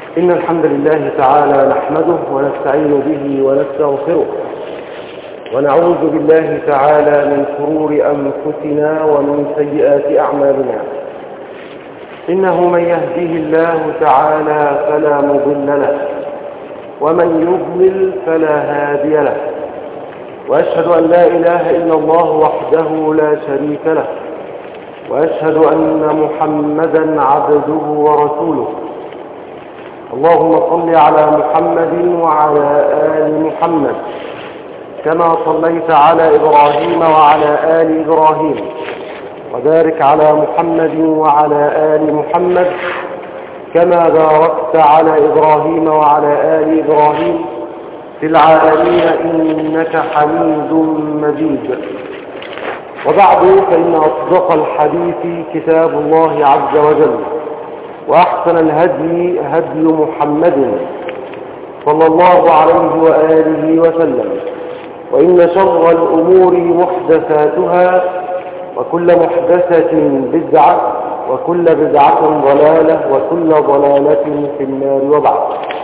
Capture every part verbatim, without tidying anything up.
إن الحمد لله تعالى نحمده ونستعين به ونستغفره ونعوذ بالله تعالى من شرور أنفسنا ومن سيئات أعمالنا. إنه من يهده الله تعالى فلا مضل له ومن يضلل فلا هادي له، وأشهد أن لا إله إلا الله وحده لا شريك له، وأشهد أن محمدا عبده ورسوله. اللهم صل على محمد وعلى آل محمد كما صليت على إبراهيم وعلى آل إبراهيم، وبارك على محمد وعلى آل محمد كما باركت على إبراهيم وعلى آل إبراهيم في العالمين إنك حميد مجيد. وبعد، فإن أصدق الحديث كتاب الله عز وجل، وأحسن الهدي هدي محمد صلى الله عليه وآله وسلم، وإن شر الأمور محدثاتها، وكل محدثة بدعة، وكل بدعة ضلالة، وكل ضلالة في النار. وبعد،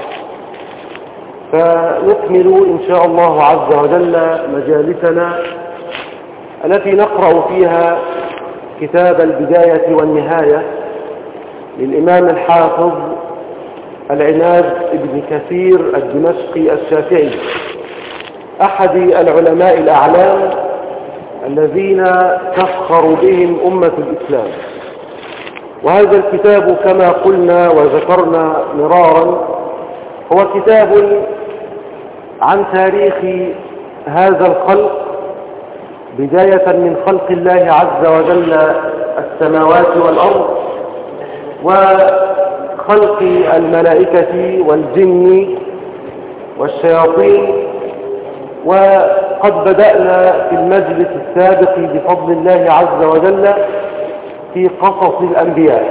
فنكمل إن شاء الله عز وجل مجالسنا التي نقرأ فيها كتاب البداية والنهاية للإمام الحافظ العناد ابن كثير الدمشقي الشافعي، أحد العلماء الأعلام الذين تفخر بهم أمة الإسلام. وهذا الكتاب كما قلنا وذكرنا مرارا هو كتاب عن تاريخ هذا الخلق، بداية من خلق الله عز وجل السماوات والأرض، وخلق الملائكة والجن والشياطين. وقد بدأنا في المجلس السابق بفضل الله عز وجل في قصص الأنبياء،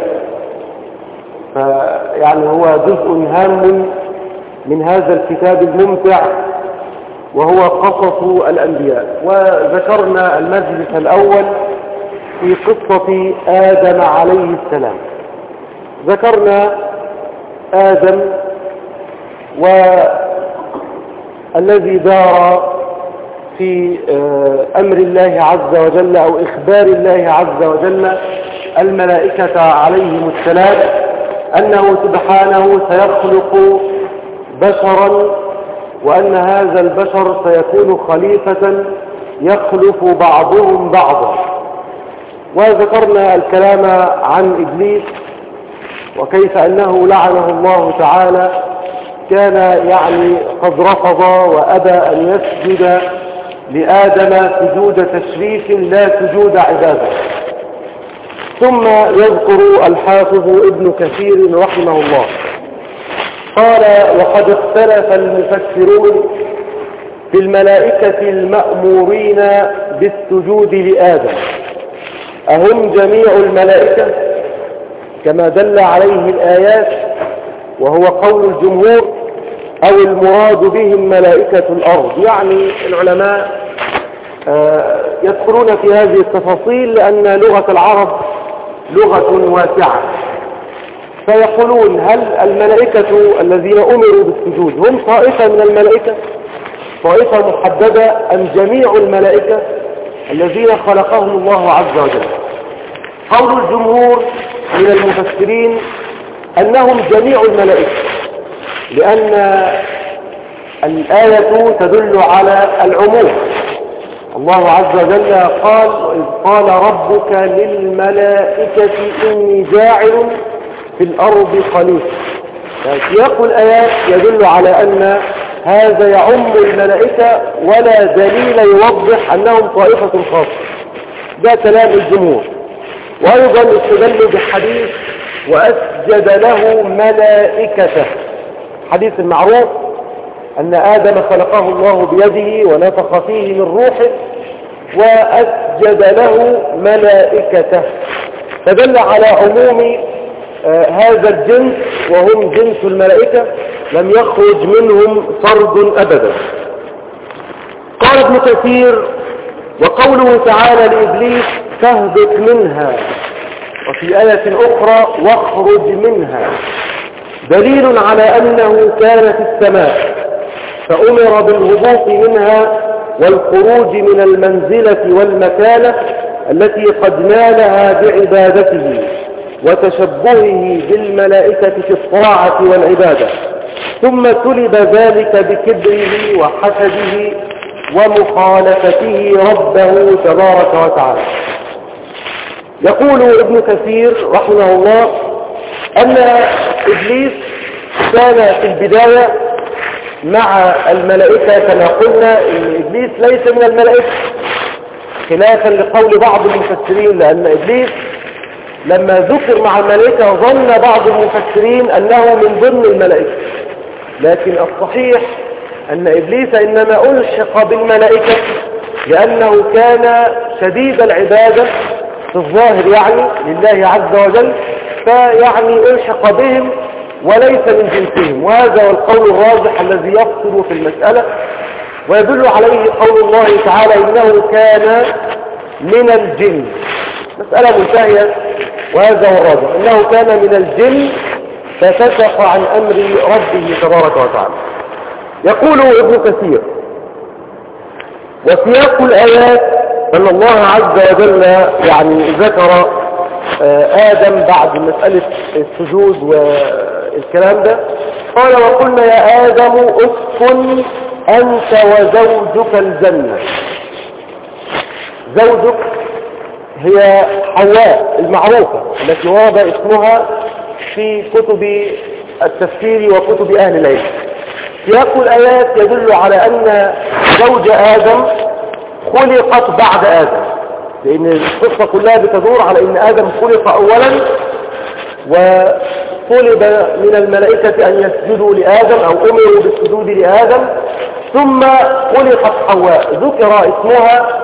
فيعني هو جزء هام من هذا الكتاب الممتع وهو قصص الأنبياء. وذكرنا المجلس الأول في قصة آدم عليه السلام. ذكرنا آدم والذي دار في أمر الله عز وجل أو إخبار الله عز وجل الملائكة عليهم السلام أنه سبحانه سيخلق بشرا، وأن هذا البشر سيكون خليفة يخلف بعضهم بعضا. وذكرنا الكلام عن إبليس، وكيف أنه لعنه الله تعالى كان يعني قد رفض وأبى أن يسجد لآدم سجود تشريف لا سجود عبادة. ثم يذكر الحافظ ابن كثير رحمه الله قال: وقد اختلف المفسرون في الملائكة المأمورين بالسجود لآدم، أهم جميع الملائكة كما دل عليه الآيات وهو قول الجمهور، أو المراد بهم ملائكة الأرض؟ يعني العلماء يدخلون في هذه التفاصيل لأن لغة العرب لغة واسعة، فيقولون: هل الملائكة الذين أمروا بالسجود هم طائفة من الملائكة، طائفة محددة، أم جميع الملائكة الذين خلقهم الله عز وجل؟ قول الجمهور من المفسرين أنهم جميع الملائكة، لأن الآية تدل على العموم. الله عز وجل قال: وإذ قال ربك للملائكة إني جاعل في الأرض خليفة. سياق الآيات يدل على أن هذا يعم الملائكة، ولا دليل يوضح أنهم طائفة خاصة. ده كلام الجمهور. وأيضا استدلوا بحديث وأسجد له ملائكته، حديث المعروف أن آدم خلقه الله بيده ونفخ فيه من روحه وأسجد له ملائكته، فدل على عموم آه هذا الجنس، وهم جنس الملائكة، لم يخرج منهم فرد أبدا. قال ابن كثير: وقوله تعالى لإبليس: فاهبط منها، وفي آية أخرى: واخرج منها، دليل على أنه كان في السماء فأمر بالهبوط منها والخروج من المنزلة والمكانة التي قد نالها بعبادته وتشبهه بالملائكة في الطاعة والعبادة، ثم سلب ذلك بكبره وحسده ومخالفته ربه تبارك وتعالى. يقول ابن كثير رحمه الله أن إبليس كان في البداية مع الملائكة كما قلنا إن إبليس ليس من الملائكة، خلافا لقول بعض المفسرين، لأن إبليس لما ذكر مع الملائكة ظن بعض المفسرين أنه من ضمن الملائكة، لكن الصحيح أن إبليس إنما ألحق بالملائكة لأنه كان شديد العبادة في الظاهر يعني لله عز وجل، فيعني ألحق بهم وليس من جنسهم، وهذا هو القول الراجح الذي يفصل في المسألة، ويدل عليه قول الله تعالى إنه كان من الجن. مسألة منتهية، وهذا هو الراجح إنه كان من الجن ففسق عن أمر ربه تبارك وتعالى. يقول ابن كثير وسياق الآيات أن الله عز وجل يعني ذكر آدم بعد مسألة السجود والكلام ده، قال وقلنا يا آدم اسكن أنت وزوجك الجنة. زوجك هي حواء المعروفة التي ورد اسمها في كتب التفسير وكتب أهل العلم. سياق الآيات يدل على أن زوج آدم خلقت بعد آدم، لأن القصة كلها بتدور على أن آدم خلق أولا وطلب من الملائكة أن يسجدوا لآدم أو أمروا بالسجود لآدم، ثم خلقت حواء ذكر اسمها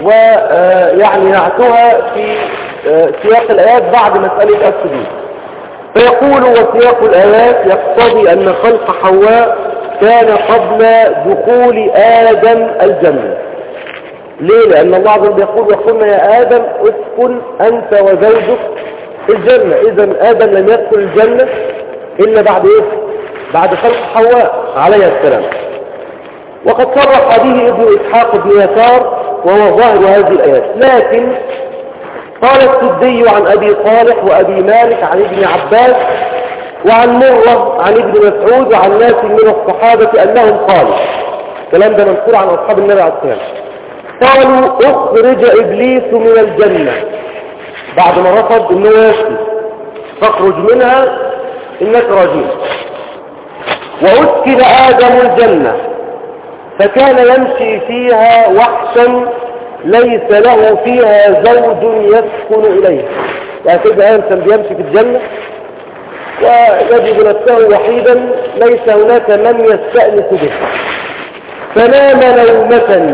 ويعني نعتها في سياق الآيات بعد مسألة السجود. فيقول وسياق الآيات يقتضي أن خلق حواء كان قبل دخول آدم الجنة. ليه؟ لأن الله عز وجل يقول وقلنا يا آدم اسكن أنت وزوجك الجنة. إذا آدم لم يدخل الجنة إلا بعد إيه؟ بعد خلق حواء عليه السلام. وقد صرح به ابن إسحاق بن يسار وهو ظاهر هذه الآيات، لكن قال السدي عن أبي صالح وأبي مالك عن ابن عباس وعن مرة عن ابن مسعود وعن ناس من الصحابة أنهم قالوا، الكلام ده منقول عن أصحاب النبي عليه الصلاة والسلام، قالوا اخرج إبليس من الجنة بعد ما رفض انه يسكت، فاخرج منها إنك رجيم. وأسكن آدم الجنة فكان يمشي فيها وحشا ليس له فيها زوج يسكن إليه. يعني كده آدم كان بيمشي في الجنة ويجد نفسه وحيدا ليس هناك من يستأنس به، فنام نومة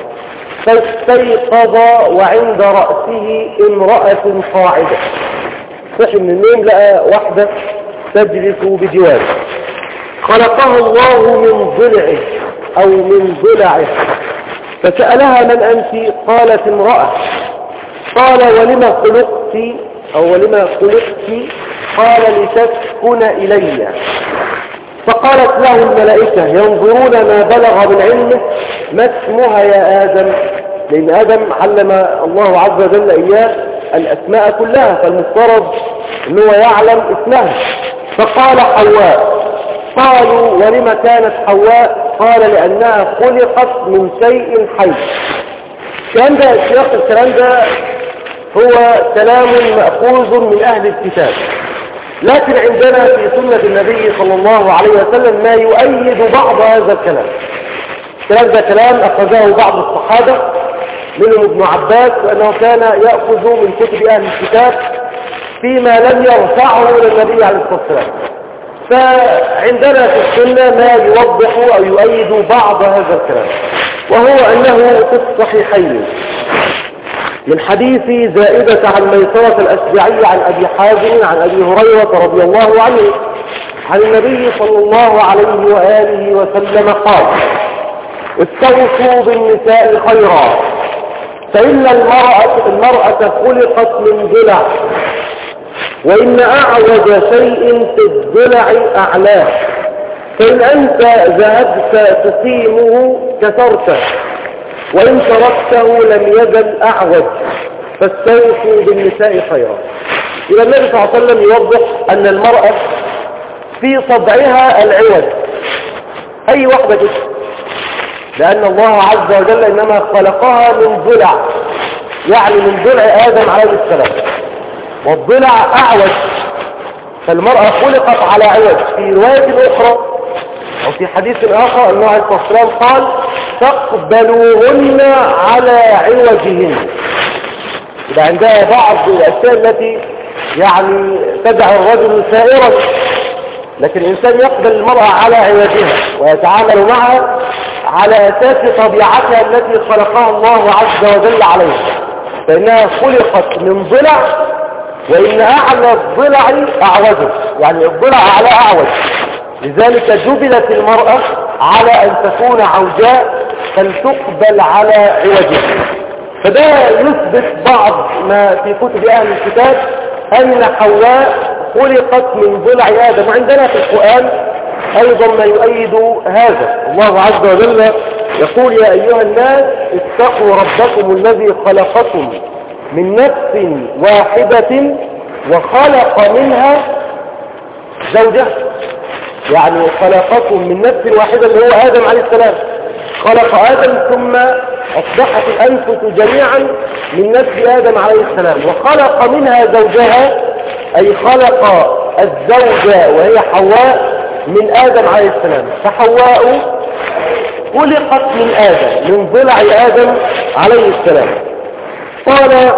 فاستيقظ وعند رأسه امرأة قاعدة. صحي من النوم لقى واحدة تجلس بجواره. خلقه الله من ضلعه أو من ضلعه، فسألها من أنت؟ قالت امرأة. قال ولما خلقت أو ولما خلقت؟ قال لتسكن إلي. فقالت له الملائكة ينظرون ما بلغ من علمه ما اسمها يا آدم، لأن آدم علم الله عز وجل إياه الأسماء كلها، فالمفترض أنه يعلم اسمها. فقال حواء. قالوا ولما كانت حواء؟ قال لأنها خلقت من شيء حي. الكلام ده سياق الكلام ده هو كلام مأخوذ من أهل الكتاب، لكن عندنا في سنة النبي صلى الله عليه وسلم ما يؤيد بعض هذا الكلام. الكلام ده كلام أخذه بعض الصحابة منهم ابن عباس، وأنه كان يأخذ من كتب أهل الكتاب فيما لم يرفعه إلى النبي عليه الصلاة والسلام. فعندنا في السنة ما يوضح أو يؤيد بعض هذا الكلام، وهو أنه في الصحيحين من حديث زائدة عن ميسرة الأشجعي عن أبي حازم عن أبي هريرة رضي الله عنه عن النبي صلى الله عليه وآله وسلم قال استوصوا بالنساء خيرا فإن المرأة, المرأة خلقت من ضلع وإن أعوج شيء في الضلع أعلاه، فإن أنت ذهبت تقيمه كسرته، وإن تركته لم يزل أعوج، فاستوصوا بالنساء خيرا. إذا النبي صلى الله عليه وسلم يوضح أن المرأة في صدعها العوج، أي واحدة كده، لأن الله عز وجل إنما خلقها من ضلع، يعني من ضلع آدم عليه السلام، والضلع أعوج، فالمرأة خلقت على عوج. في رواية أخرى أو في حديث آخر النبي عليه الصلاة والسلام قال تقبلوهن على عوجهن. إذا عندها بعض الأشياء التي يعني تدع الرجل سائرا، لكن الإنسان يقبل المرأة على عوجها ويتعامل معها على أساس طبيعتها التي خلقها الله عز وجل عليها، فإنها خلقت من ضلع، وإن أعلى الضلع أعوجه، يعني الضلع على أعوج، لذلك جبلت المرأة على أن تكون عوجاء فلتقبل على عوجها. فده يثبت بعض ما في كتب أهل الكتاب أن حواء خلقت من ضلع آدم، وعندنا في القرآن أيضا ما يؤيد هذا. الله عز وجل يقول يا أيها الناس اتقوا ربكم الذي خلقكم من نفس واحدة وخلق منها زوجها، يعني خلقكم من نفس واحدة اللي هو آدم عليه السلام، خلق آدم ثم أصبحت الأنفس جميعا من نفس آدم عليه السلام، وخلق منها زوجها، أي خلق الزوجة وهي حواء من آدم عليه السلام. فحواء خلقت من آدم، من ضلع آدم عليه السلام. قال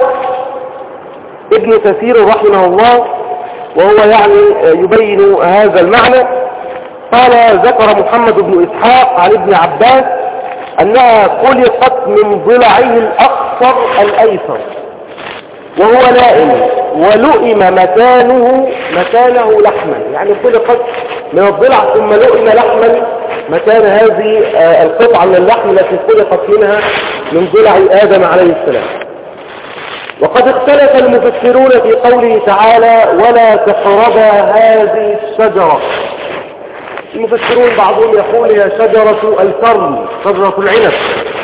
ابن كثير رحمه الله وهو يعني يبين هذا المعنى، قال ذكر محمد بن إسحاق عن ابن عباس أنها خلقت من ضلعه الأقصر الأيسر وهو نائم، ولؤم مكانه مكانه لحما، يعني خلقت من الضلع ثم لؤم لحما مكان هذه القطعة من اللحم التي خلقت منها من ضلع آدم عليه السلام. وقد اختلف المفسرون في قوله تعالى ولا تقربا هذه الشجرة. المفسرون بعضهم يقول هي شجرة الكرم، شجرة العنب،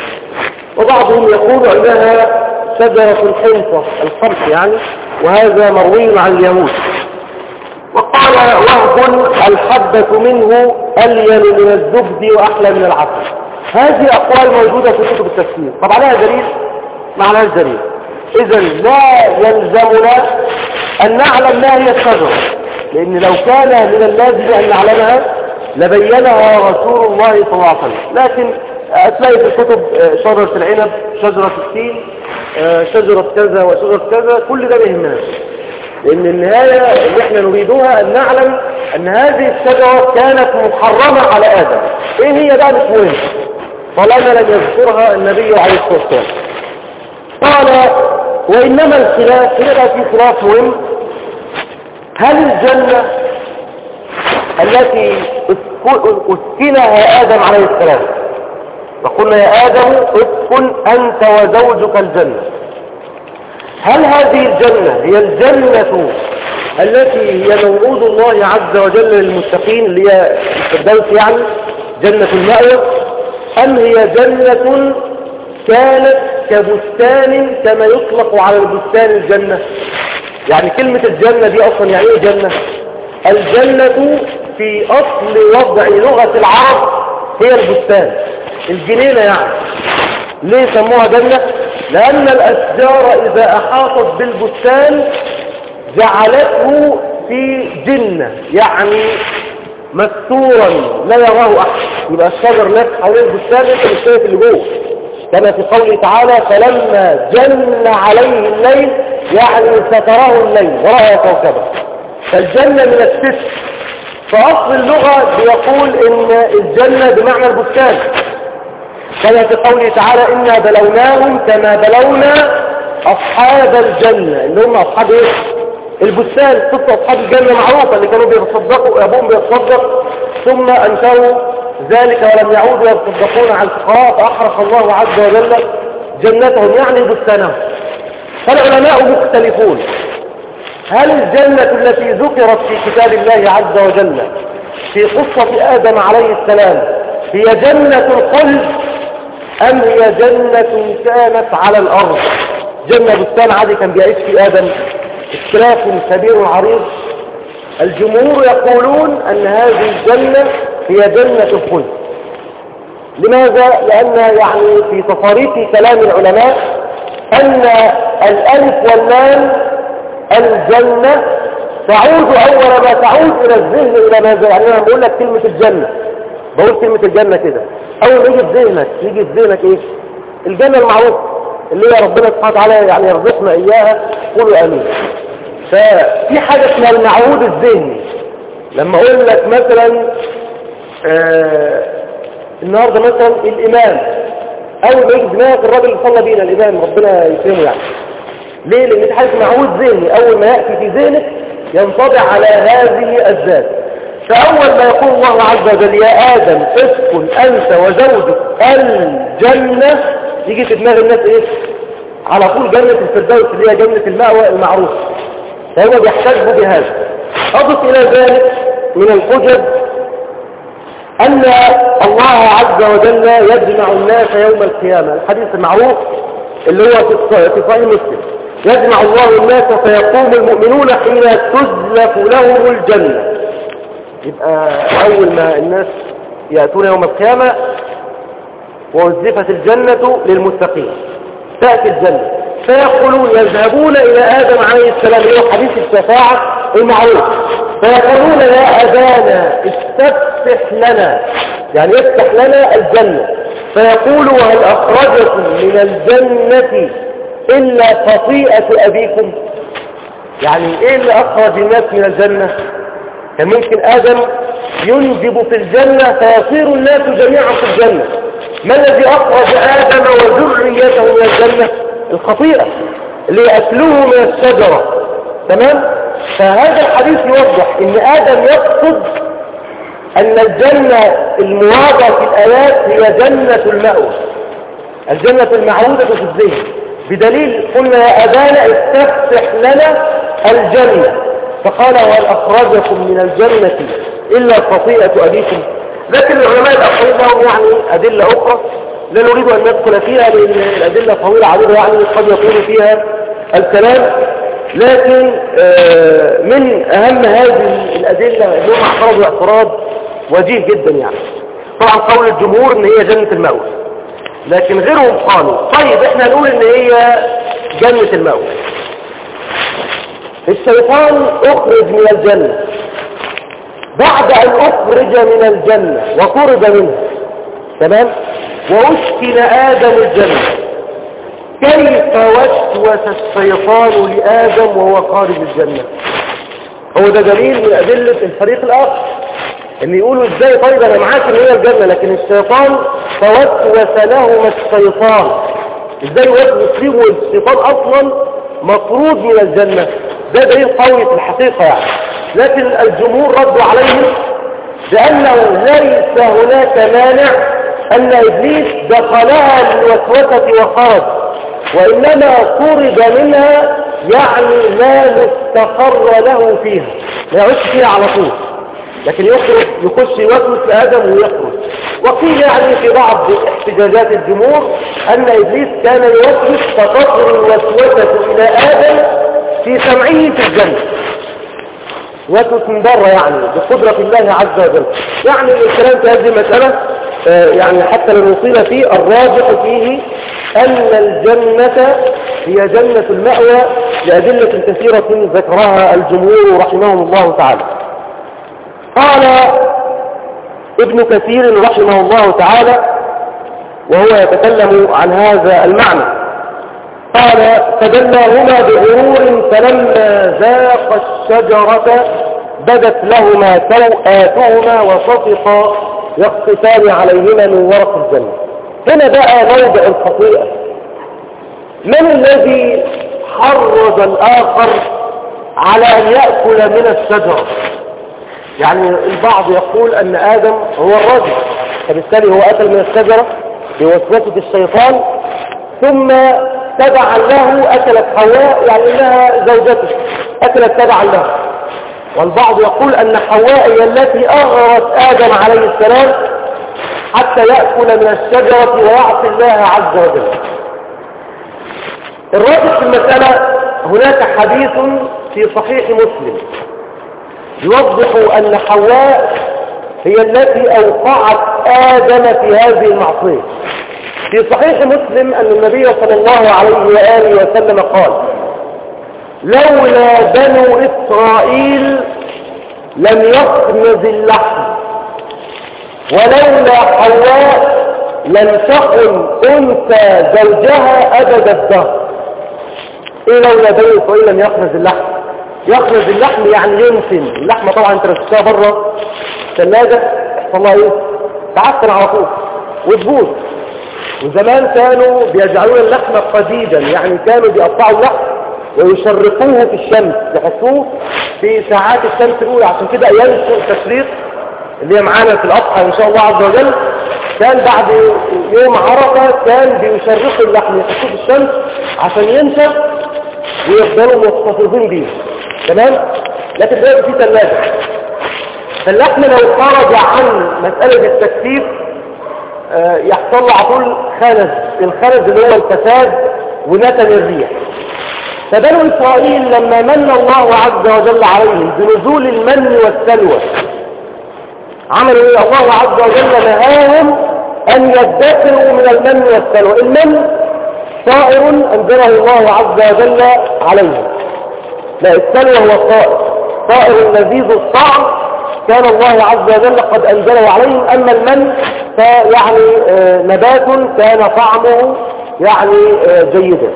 وبعضهم يقول انها شجرة الحنطة، القرص يعني، وهذا مروي عن اليهود. وقال وهب الحبة منه ألين من الزبد وأحلى من العسل. هذه أقوال موجودة في كتب التفسير، طبعا لها دليل معناها الدليل. إذا لا يلزمنا أن نعلم ما هي الشجرة، لأن لو كان من اللازم أن نعلمها لبينها رسول الله صلى الله عليه وسلم، لكن هتلاقي في الكتب شجرة العنب، شجرة التين، شجرة كذا وشجرة كذا، كل ده بيهمنا، لأن النهاية اللي احنا نريدها أن نعلم أن هذه الشجرة كانت محرمة على آدم. إيه هي بقى مش مهم طالما لم يذكرها النبي عليه الصلاة والسلام. قال وإنما الخلاف، هنا بقى في خلاف مهم، هل الجنة التي اسكنها آدم عليه السلام، وقلنا يا آدم اسكن أنت وزوجك الجنة، هل هذه الجنة هي الجنة التي هي موعود الله عز وجل للمتقين اللي هي الفردوس يعني جنة المأوى، أم هي جنة كانت كبستان كما يطلق على البستان الجنة؟ يعني كلمة الجنة دي أصلا يعني إيه جنة؟ الجنة في أصل وضع لغة العرب هي البستان، الجنينة يعني. ليه سموها جنة؟ لأن الأشجار إذا أحاطت بالبستان جعلته في جنة، يعني مستورا لا يراه أحد، يبقى الشجر نفسه حوالين البستان انت مش شايف اللي جوه، كما في قوله تعالى فلما جن عليه الليل، يعني ستراه الليل ورأى كوكبه. فالجنة من الستر، فأصل اللغة بيقول إن الجنة بمعنى البستان، كما في قوله تعالى إنا بلوناهم كما بلونا أصحاب الجنة، اللي هم أصحاب إيه؟ البستان. قصة أصحاب الجنة معروفة، اللي كانوا بيتصدقوا، أبوهم بيتصدق ثم أنكروا ذلك ولم يعودوا يتصدقون على الفقراء فأحرق الله عز وجل جنتهم، يعني بستانهم. فالعلماء مختلفون هل الجنة التي ذكرت في كتاب الله عز وجل في قصة آدم عليه السلام هي جنة الخلد أم هي جنة كانت على الأرض؟ جنة بستان عادي كان بيعيش في آدم، اختلاف كبير عريض. الجمهور يقولون أن هذه الجنة هي جنة الخلد. لماذا؟ لأن يعني في تصاريف كلام العلماء أن الألف واللام الجنة تعود أول ما تعود إلى الذهن إلى ماذا؟ يعني أنا بقول لك كلمة الجنة، بقول كلمة الجنة كده، أول ما يجي في ذهنك يجي في ذهنك إيه؟ الجنة المعروفة اللي هي ربنا سبحانه وتعالى يعني يرزقنا إياها، قولوا آمين. ففي حاجة اسمها المعود الذهني. لما أقول لك مثلا آه النهاردة مثلا الإمام، أول ما يجي في دماغك الراجل اللي صلى بينا الإمام ربنا يكرمه يعني. ليه؟ لأن دي حاجة معود ذهني، أول ما يأتي في ذهنك ينطبع على هذه الذات. فأول ما يقول الله عز وجل يا آدم اسكن أنت وزوجك الجنة، يجي في دماغ الناس إيه؟ على طول جنة الفردوس اللي هي جنة المأوى المعروف. فهو بيحتاج بهذا. أضف إلى ذلك من الحجج أن الله عز وجل يجمع الناس يوم القيامة، الحديث المعروف اللي هو في صحيح مسلم، يجمع الله الناس فيقوم المؤمنون حين تزلف لهم الجنة. يبقى أول ما الناس يأتون يوم القيامة ووزفت الجنة للمتقين، تأتي الجنة فيقولون يذهبون إلى آدم عليه السلام اللي هو حديث الشفاعة المعروف، فيقولون يا أبانا استفتح لنا، يعني افتح لنا الجنة. فيقول وهل أخرجكم من الجنة إلا خطيئة أبيكم؟ يعني إيه اللي أخرج الناس من الجنة؟ كان ممكن آدم ينجب في الجنة فيصير الناس جميعا في الجنة. ما الذي أخرج آدم وذريته من الجنة؟ الخطيئة اللي أكلوه من الشجرة. تمام؟ فهذا الحديث يوضح إن آدم يقصد أن الجنة المواضع في الآيات هي جنة المأوى، الجنة المعودة في الذهن، بدليل قلنا يا أبانا استفتح لنا الجنة، فقال وهل أخرجكم من الجنة إلا خطيئة أبيكم. لكن العلماء الآخرين لهم يعني أدلة أخرى لا نريد أن ندخل فيها لأن الأدلة طويلة عريضة يعني قد يطول فيها الكلام. لكن من أهم هذه الأدلة أنهم اعترضوا اعتراض وجيه جدا يعني. طبعا قول الجمهور أن هي جنة المأوى، لكن غيرهم قالوا طيب احنا نقول أن هي جنة المأوى. الشيطان أخرج من الجنة، بعد أن أخرج من الجنة وطرد منها، تمام، وأسكن آدم الجنة، كيف وسوس الشيطان لآدم وهو خارج الجنة؟ هو ده دليل من أدلة الفريق الآخر ان يقولوا ازاي طيب انا معاك ان هي الجنة، لكن الشيطان فوسوس لهما الشيطان، ازاي وسوس ليه والشيطان اصلا مطرود من الجنة؟ ده دليل قوي في الحقيقة يعني. لكن الجمهور ردوا عليهم بأنه ليس هناك مانع أن إبليس دخلها للوسوسة وخرج، وإنما طرد منها يعني لا مستقر له فيها، ما يعيش فيها على طول، لكن يخرج يخش يوسوس لآدم ويخرج. وقيل يعني في بعض احتجاجات الجمهور أن إبليس كان يوسوس فتصل الوسوسة إلى آدم في سمعه في الجنة، وسوس من بره يعني بقدرة الله عز وجل. يعني الكلام في هذه المسألة يعني حتى لو نصيل فيه الراجح فيه أن الجنة هي جنة المأوى لأدلة كثيرة ذكرها الجمهور رحمهم الله تعالى. قال ابن كثير رحمه الله تعالى وهو يتكلم عن هذا المعنى، قال فدلاهما بغرور فلما ذاق الشجرة بدت لهما سوآتهما وطفقا يقصفان عليهما من ورق الجنة. هنا بقى موضع الخطيئة. من الذي حرض الآخر على أن يأكل من الشجرة؟ يعني البعض يقول أن آدم هو الرجل، فبالتالي هو أكل من الشجرة بوسوسة الشيطان، ثم تبعا له أكلت حواء يعني إنها زوجته، أكلت تبعا له. والبعض يقول أن حواء هي التي أغرت آدم عليه السلام حتى يأكل من الشجرة ويعصي الله عز وجل. الراجح في المسألة هناك حديث في صحيح مسلم يوضح أن حواء هي التي أوقعت آدم في هذه المعصية. في صحيح مسلم أن النبي صلى الله عليه وآله وسلم قال: لولا بنو إسرائيل لم يخنز اللحم، ولولا حواء لم تكن أنثى زوجها أبد الدهر. إيه لولا بنو إسرائيل لم يخنز اللحم؟ يخنز اللحم يعني ينسن اللحمة. طبعا انت رسكتها بره الثلاجة يحصل لها ايه؟ تعفن على طول وتبوظ. وزمان كانوا بيجعلون اللحم قديدا، يعني كانوا بيقطعوا اللحم ويشرقوه في الشمس، يحطوه في ساعات الشمس الأولى. عشان كده أيام التشريق اللي هي معانا في الأضحى إن شاء الله عز وجل، كان بعد يوم عرفة كان بيشرقوا اللحم يحطوه في الشمس عشان ينشف ويفضلوا محتفظين بيه. تمام؟ لكن دلوقتي في ثلاجة، فاللحم لو خرج عن مسألة التكثيف آه يحصل له على طول خنز. الخنز اللي هو الفساد ونتن الريح. فبنو إسرائيل لما من الله عز وجل عليهم بنزول المن والسلوى عملوا ايه؟ الله عز وجل نهاهم أن يدخروا من المن والسلوى. المن طائر أنزله الله عز وجل عليهم، لا السلوى هو الطائر، طائر لذيذ الطعم كان الله عز وجل قد أنزله عليهم. أما المن فيعني آه نبات كان طعمه يعني آه جيدا.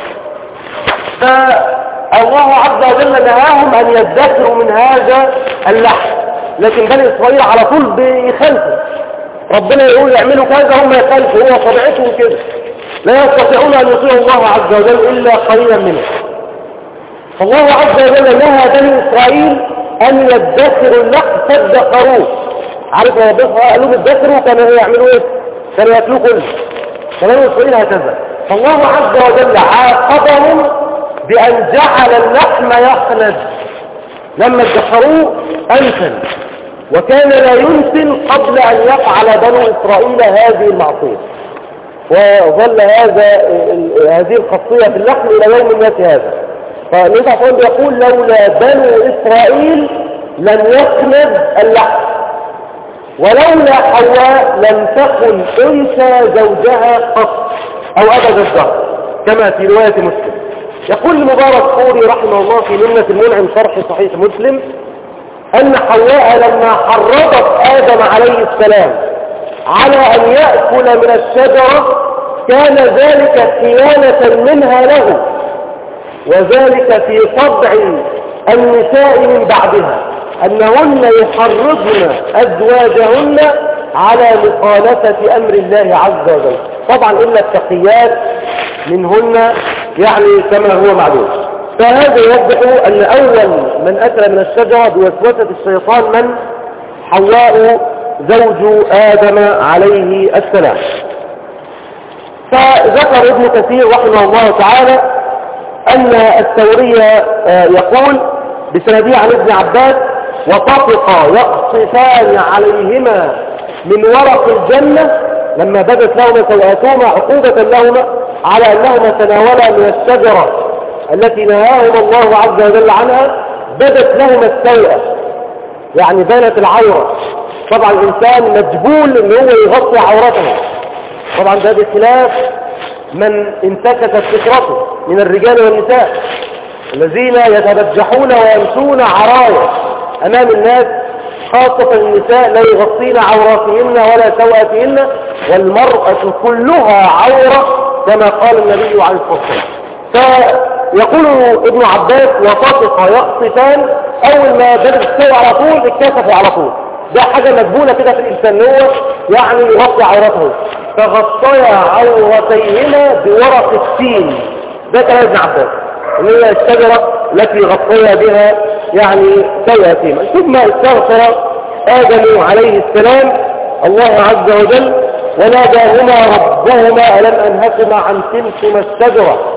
فالله عز وجل نهاهم أن يدخروا من هذا اللحم، لكن بني إسرائيل على طول بيخالفوا. ربنا يقول يعملوا كذا هم يخالفوا، هو طبيعتهم كده، لا يستطيعون أن يطيعوا الله عز وجل إلا قليلا منه. فالله عز وجل نهى بني إسرائيل أن يدخروا اللحم فادخروه. عارف يا ربنا قالوا بيدخروا كانوا يعملوا ايه؟ كانوا ياكلوه كله. فبني إسرائيل هكذا. فالله عز وجل عاقبهم بأن جعل اللحم يخلد. لما ادخروه أنسن، وكان لا ينسن قبل أن يفعل بنو إسرائيل هذه المعصية، وظل هذا هذه الخاصية في اللحم إلى يوم الناس هذا. فالنبي صلى الله عليه وسلم يقول: لولا بنو إسرائيل لم يخلد اللحم، ولولا حواء لم تكن أنثى زوجها قط أو أبد الدهر، كما في رواية مسلم. يقول المبارك فوري رحمه الله في منة المنعم شرح صحيح مسلم أن حواء لما حرضت آدم عليه السلام على أن يأكل من الشجرة كان ذلك خيانة منها له، وذلك في طبع النساء من بعدها أنهن يحرضن أزواجهن على مخالفة أمر الله عز وجل، طبعا إلا التقيات منهن يعني كما هو معلوم. فهذا يوضح أن أول من أكل من الشجرة بوسوسة الشيطان من؟ حواء زوج آدم عليه السلام. فذكر ابن كثير رحمه الله تعالى أن الثوري يقول بسنده عن ابن عباس: وطفقا يقصفان عليهما من ورق الجنة لما بدت لهما سوءاتهما عقوبة لهما على أنهما تناولا من الشجرة التي نهاهما الله عز وجل عنها، بدت لهما السوءة يعني بانت العورة. طبعا الإنسان مجبول أن هو يغطي عورته، طبعا ده بخلاف من انتكست فطرته من الرجال والنساء الذين يتبجحون ويمشون عرايا أمام الناس، خاصة النساء لا يغطين عوراتهن ولا سوءاتهن، والمرأة كلها عورة كما قال النبي عليه الصلاة والسلام. فيقول ابن عباس: وطفق يقصفان، أول ما بدأ السوء على طول اتكسفوا على طول. ده حاجة مجبولة كده في الإنسان، هو يعني يغطي عورته. فغطيا عورتيهما بورق التين، ده كلام ابن عباس، اللي هي الشجرة التي غطيا بها يعني سوءاتهما. ثم استغفر آدم عليه السلام الله عز وجل وناداهما ربهما: ألم أنهكما عن تلكما الشجرة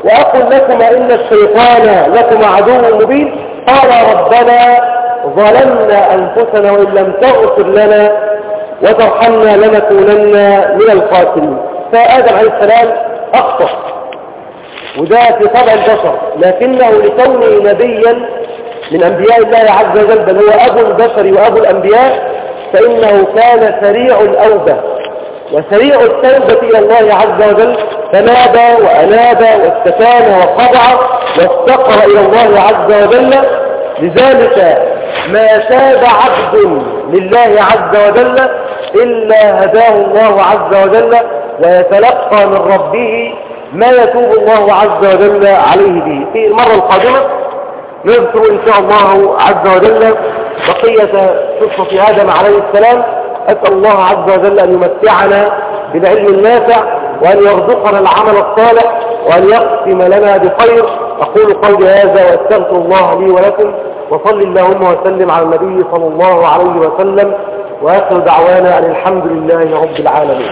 وأقول لكم إن الشيطان لكم عدو مبين. قال ربنا ظلمنا أنفسنا وإن لم تغفر لنا وترحمنا لنكونن من الخاسرين. فآدم عليه السلام أخطأ، وده في طبع البشر، لكنه لكونه نبيا من أنبياء الله عز وجل، بل هو أبو البشر وأبو الأنبياء، فإنه كان سريع الأوبة وسريع التوبة إلى الله عز وجل، فنادى وأناب واستكان وخضع وافتقر إلى الله عز وجل. لذلك ما تاب عبد لله عز وجل إلا هداه الله عز وجل ويتلقى من ربه ما يتوب الله عز وجل عليه به. في المرة القادمة نذكر إن شاء الله عز وجل بقية قصة آدم عليه السلام. أسأل الله عز وجل أن يمتعنا بالعلم النافع وأن يرزقنا العمل الصالح وأن يختم لنا بخير. أقول قولي هذا وأستغفر الله لي ولكم، وصل اللهم وسلم على النبي صلى الله عليه وسلم، وآخر دعوانا أن الحمد لله رب العالمين.